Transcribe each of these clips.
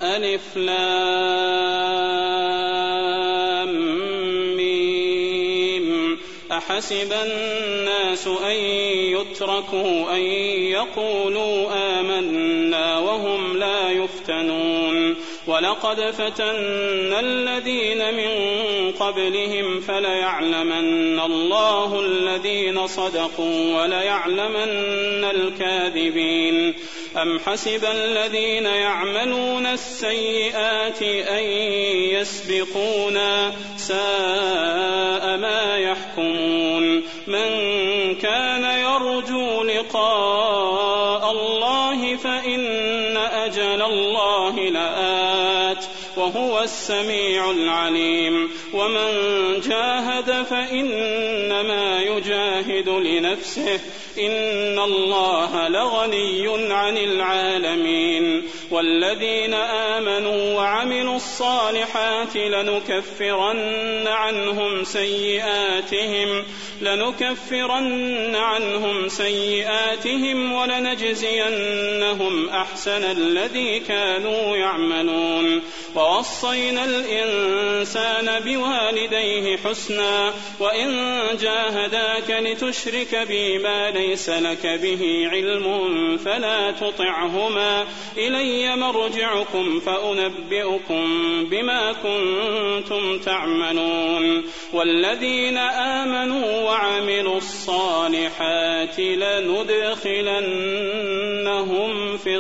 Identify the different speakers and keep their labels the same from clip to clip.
Speaker 1: ألف لام ميم أحسب الناس أن يتركوا أن يقولوا آمنا وهم لا يفتنون ولقد فتنا الذين من قبلهم فليعلمن الله الذين صدقوا وليعلمن الكاذبين أم حسب الذين يعملون السيئات أن يسبقونا ساء ما يحكمون من كان يرجو لقاء الله فإن أجل الله لآت وهو السميع العليم ومن جاهد فإنما يجاهد لنفسه إن الله لغني عن العالمين والذين آمنوا وعملوا الصالحات لنكفرن عنهم سيئاتهم ولنجزينهم أحسن الذي كانوا يعملون ووصينا الإنسان بوالديه حسنا وإن جاهداك لتشرك بي ما ليس لك به علم فلا تطعهما إلي مرجعكم فأنبئكم بما كنتم تعملون والذين آمنوا وعملوا الصالحات لندخلنهم في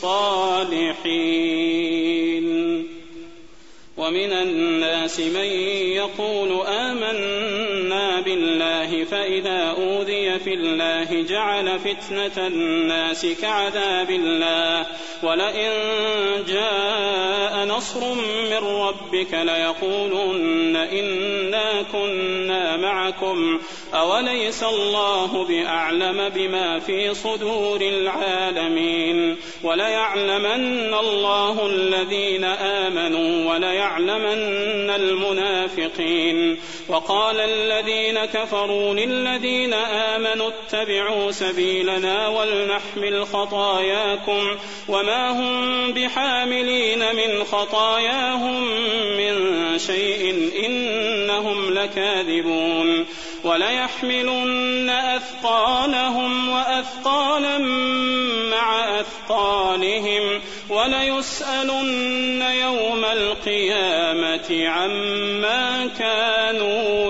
Speaker 1: الصالحين ومن الناس من يقول آمنا بالله فإذا أوذي في الله جعل فتنة الناس كعذاب الله ولئن جاء نصر من ربك ليقولن إنا كنا معكم أوليس الله بأعلم بما في صدور العالمين وليعلمن الله الذين آمنوا وليعلمن المنافقين وقال الذين كفروا للذين آمنوا اتبعوا سبيلنا ولنحمل خطاياكم وما هم بحاملين من خطاياهم من شيء إنهم لكاذبون وليحملن أثقالهم وأثقالا مع أثقالهم وليسألن يوم القيامة عما كانوا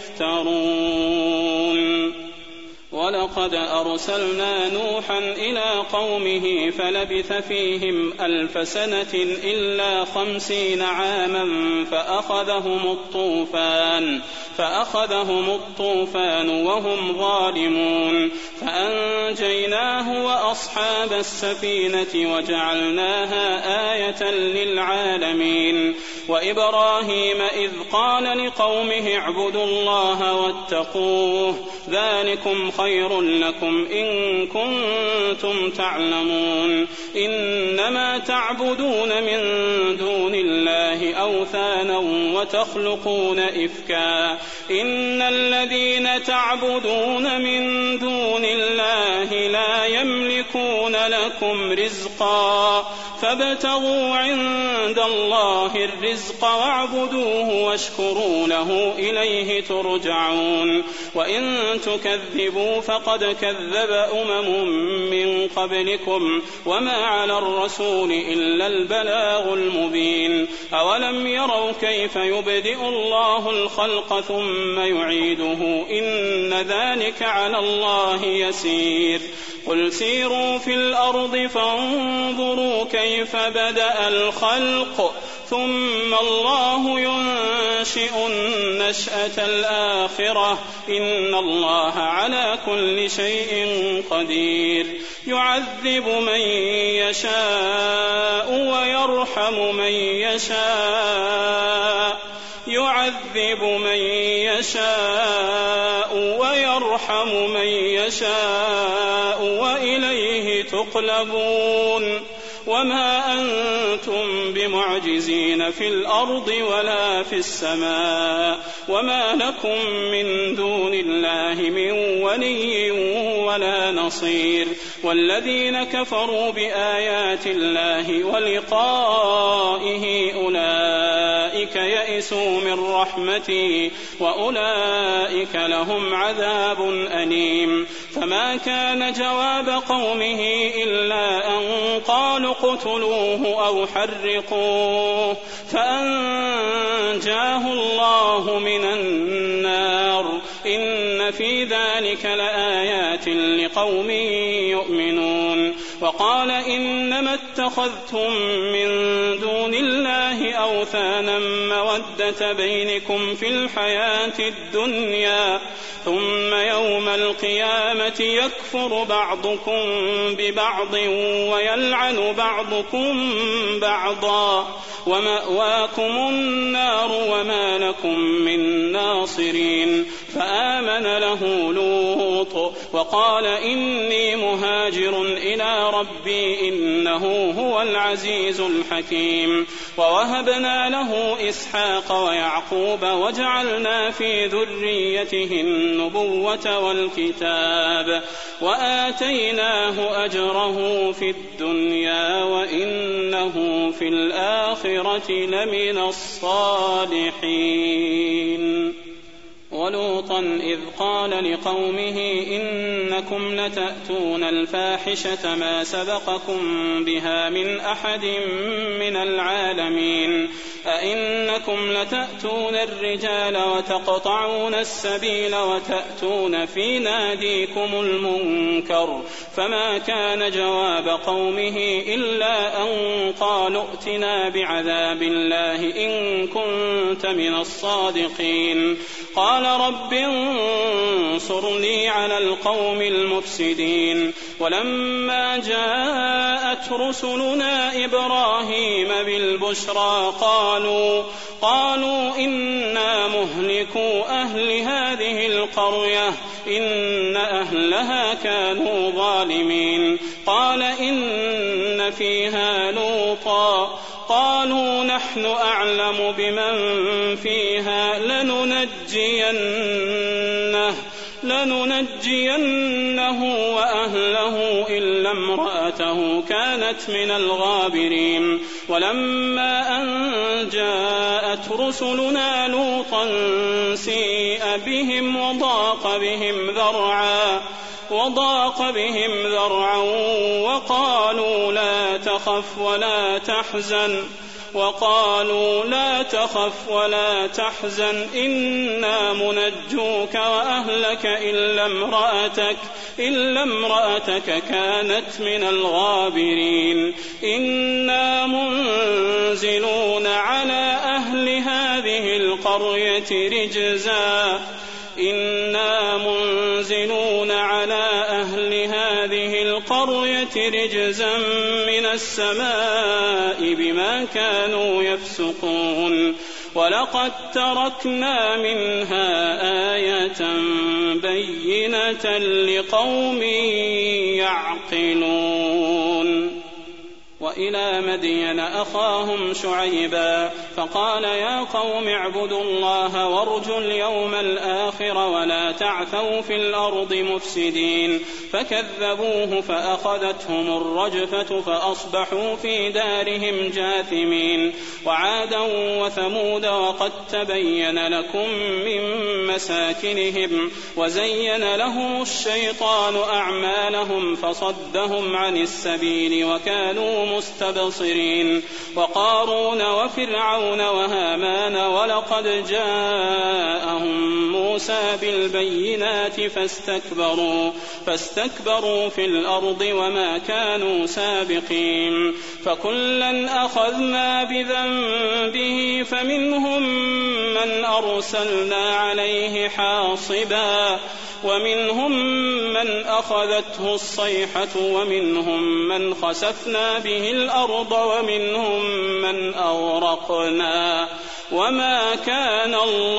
Speaker 1: يفترون ولقد أرسلنا نوحا إلى قومه فلبث فيهم 1000 سنة إلا 50 عاما فأخذهم الطوفان وهم ظالمون فأنجيناه وأصحاب السفينة وجعلناها آية للعالمين وإبراهيم إذ قال لقومه اعبدوا الله واتقوه ذلكم خير لكم إن كنتم تعلمون إنما تعبدون من دون الله أوثانا وتخلقون إفكا إن الذين تعبدون من دون الله لا يملكون لكم رزقا فابتغوا عند الله الرزق واعبدوه واشكروا له إليه ترجعون وإن تكذبوا فقد كذب من قبلكم وما على الرسول إلا البلاغ المبين أولم يروا كيف يبدئ الله الخلق ثم يعيده إن ذلك على الله يسير قل سيروا في الأرض فانظروا كيف بدأ الخلق ثم الله ينشئ النشأة الآخرة إن الله على كل شيء قدير يعذب من يشاء ويرحم من يشاء وإليه تقلبون وما أنتم بمعجزين في الأرض ولا في السماء وما لكم من دون الله من ولي ولا نصير والذين كفروا بآيات الله ولقائه أولئك يئسوا من رحمتي وأولئك لهم عذاب أليم. فما كان جواب قومه إلا أن قالوا اقتلوه أو حرقوه فأنجاه الله من النار. إن في ذلك لآيات لقوم يؤمنون. وقال إنما اتخذتم من دون الله أوثانا مودة بينكم في الحياة الدنيا ثم يوم القيامة يكفر بعضكم ببعض ويلعن بعضكم بعضا ومأواكم النار وما لكم من ناصرين. فآمن له لوط وقال إني مهاجر إلى ربي إنه هو العزيز الحكيم. ووهبنا له إسحاق ويعقوب وجعلنا في ذريته النبوة والكتاب وآتيناه أجره في الدنيا وإنه في الآخرة لمن الصالحين. ولوطا إذ قال لقومه إنكم لتأتون الفاحشة ما سبقكم بها من أحد من العالمين أئنكم لتأتون الرجال وتقطعون السبيل وتأتون في ناديكم المنكر. فما كان جواب قومه إلا أن قالوا ائتنا بعذاب الله إن كنت من الصادقين. قال رب انصرني على القوم المفسدين. ولما جاءت رسلنا إبراهيم بالبشرى قالوا إنا مهلكو أهل هذه القرية إن أهلها كانوا ظالمين. قال إن فيها لوطا قالوا نحن أعلم بمن فيها لننجينه وأهله إلا امرأته كانت من الغابرين. ولما أن جاءت رسلنا لوطا سيء بهم وضاق بهم ذرعا وقالوا لا تخف ولا تحزن إنا منجوك وأهلك إلا امرأتك كانت من الغابرين. إنا منزلون على أهل هذه القرية رجزا من السماء بما كانوا يفسقون. ولقد تركنا منها آية بينة لقوم يعقلون. وإلى مدين أخاهم شعيبا فقال يا قوم اعبدوا الله وارجوا اليوم الآخر ولا تعثوا في الأرض مفسدين. فكذبوه فأخذتهم الرجفة فأصبحوا في دارهم جاثمين. وعادا وثمود وقد تبين لكم من مساكنهم وزين لهم الشيطان أعمالهم فصدهم عن السبيل وكانوا مستبصرين. وقارون وفرعون وهامان ولقد جاءهم موسى بالبينات فاستكبروا في الأرض وما كانوا سابقين. فكلا أخذنا بذنبه فمنهم من أرسلنا عليه حاصبا ومنهم من أخذته الصيحة ومنهم من خسفنا به الأرض ومنهم من أغرقنا. وما كان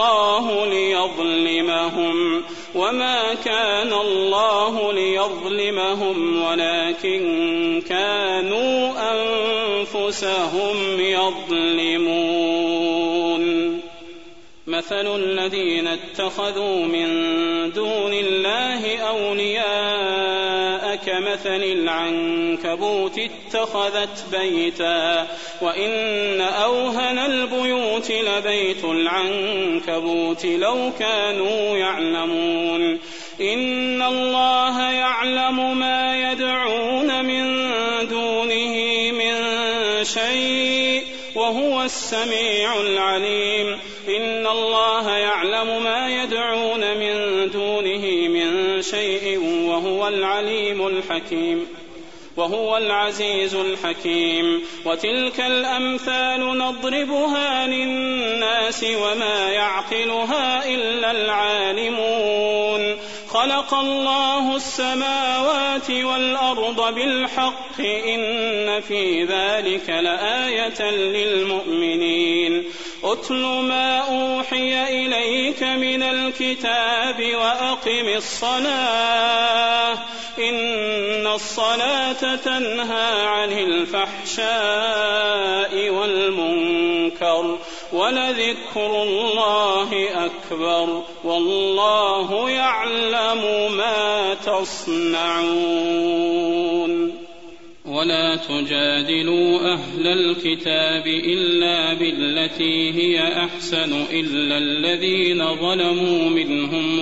Speaker 1: الله ليظلمهم ولكن كانوا أنفسهم يظلمون. مثل الذين اتخذوا من دون الله أولياء كمثل العنكبوت اتخذت بيتا وإن أوهن البيوت لبيت العنكبوت لو كانوا يعلمون إن الله يعلم ما يدعون من دونه من شيء وهو السميع العليم إن الله يعلم ما يدعون من دونه من شيء وهو العليم الحكيم وهو العزيز الحكيم وتلك الأمثال نضربها للناس وما يعقلها إلا العالمون خلق الله السماوات والأرض بالحق إن في ذلك لآية للمؤمنين أتل ما أوحي إليك من الكتاب وأقم الصلاة إن الصلاة تنهى عن الفحشاء والمنكر ولذكر الله أكبر والله يعلم ما تصنعون ولا تجادلوا أهل الكتاب إلا بالتي هي أحسن إلا الذين ظلموا منهم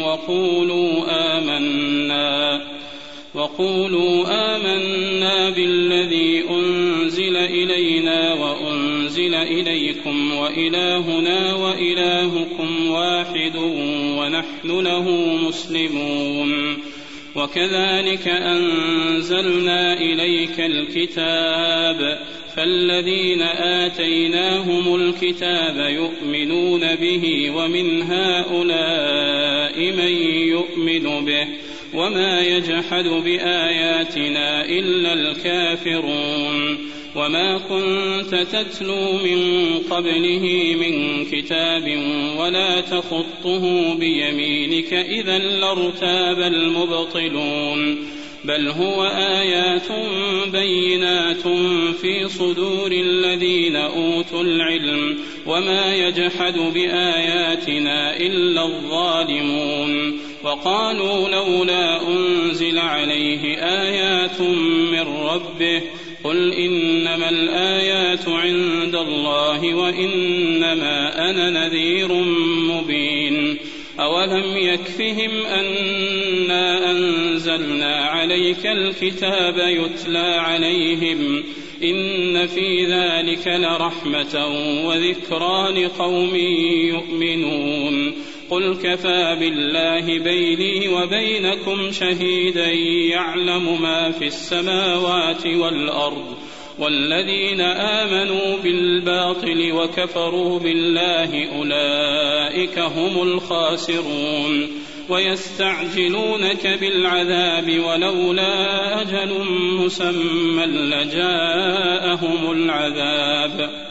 Speaker 1: وقولوا آمنا بالذي أنزل إلينا وأنزل إليكم وإلهنا وإلهكم واحد ونحن له مسلمون وكذلك أنزلنا إليك الكتاب فالذين آتيناهم الكتاب يؤمنون به ومن هؤلاء من يؤمن به وما يجحد بآياتنا إلا الكافرون وما كنت تتلو من قبله من كتاب ولا تخطه بيمينك إذا لارتاب المبطلون بل هو آيات بينات في صدور الذين أوتوا العلم وما يجحد بآياتنا إلا الظالمون وقالوا لولا أنزل عليه آيات من ربه قل إنما الآيات عند الله وإنما أنا نذير مبين أولم يكفهم أنا أنزلنا عليك الكتاب يتلى عليهم إن في ذلك لرحمة وذكرى لقوم يؤمنون قل كفى بالله بيني وبينكم شهيدا يعلم ما في السماوات والأرض والذين آمنوا بالباطل وكفروا بالله أولئك هم الخاسرون ويستعجلونك بالعذاب ولولا أجل مسمى لجاءهم العذاب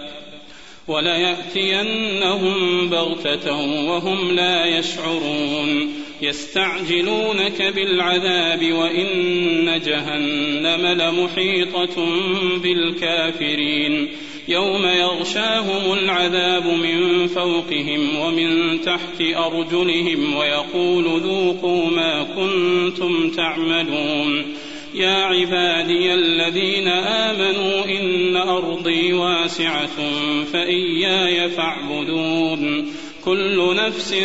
Speaker 1: وليأتينهم بغتة وهم لا يشعرون يستعجلونك بالعذاب وإن جهنم لمحيطة بالكافرين يوم يغشاهم العذاب من فوقهم ومن تحت أرجلهم ويقول ذوقوا ما كنتم تعملون يا عبادي الذين آمنوا إن أرضي واسعة فإياي فاعبدون كل نفس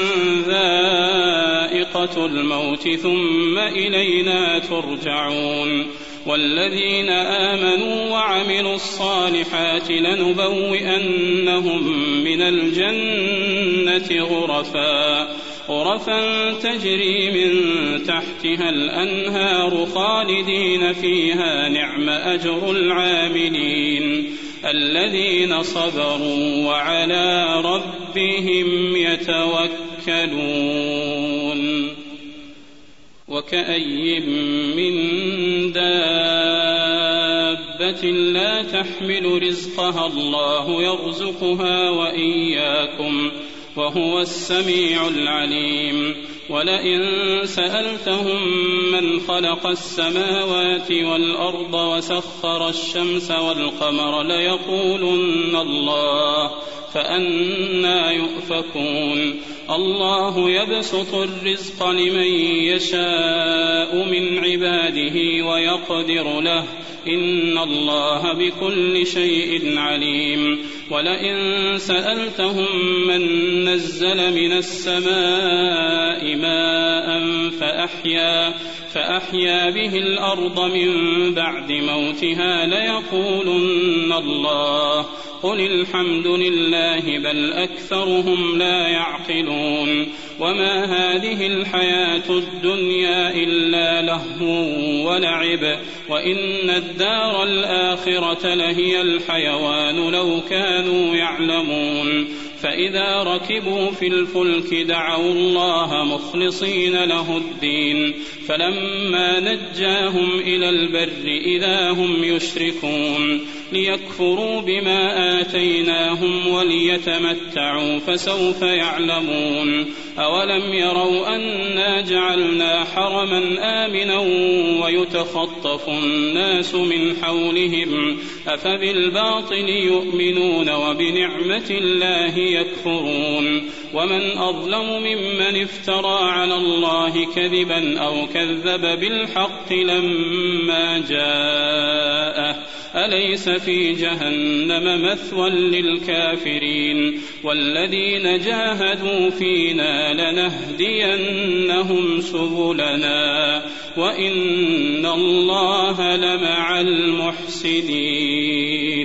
Speaker 1: ذائقة الموت ثم إلينا ترجعون والذين آمنوا وعملوا الصالحات لنبوئنهم من الجنة غرفا تجري من تحتها الأنهار خالدين فيها نعم أجر العاملين الذين صبروا وعلى ربهم يتوكلون وكأي من دابة لا تحمل رزقها الله يرزقها وإياكم وهو السميع العليم ولئن سألتهم من خلق السماوات والأرض وسخر الشمس والقمر ليقولن الله فأنى يؤفكون الله يبسط الرزق لمن يشاء من عباده ويقدر له إن الله بكل شيء عليم ولئن سألتهم من نزل من السماء ماء فأحيا به الأرض من بعد موتها ليقولن الله قل الحمد لله بل أكثرهم لا يعقلون وما هذه الحياة الدنيا إلا لهو ولعب وإن الدار الآخرة لهي الحيوان لو كانوا يعلمون فإذا ركبوا في الفلك دعوا الله مخلصين له الدين فلما نجاهم إلى البر إذا هم يشركون ليكفروا بما آتيناهم وليتمتعوا فسوف يعلمون أولم يروا أنا جعلنا حرما آمنا ويتخطف الناس من حولهم أفبالباطل يؤمنون وبنعمة الله يكفرون ومن أظلم ممن افترى على الله كذبا أو كذب بالحق لما جاءه أليس في جهنم مثوى للكافرين والذين جاهدوا فينا لنهدينهم سبلنا وإن الله لمع المحسنين.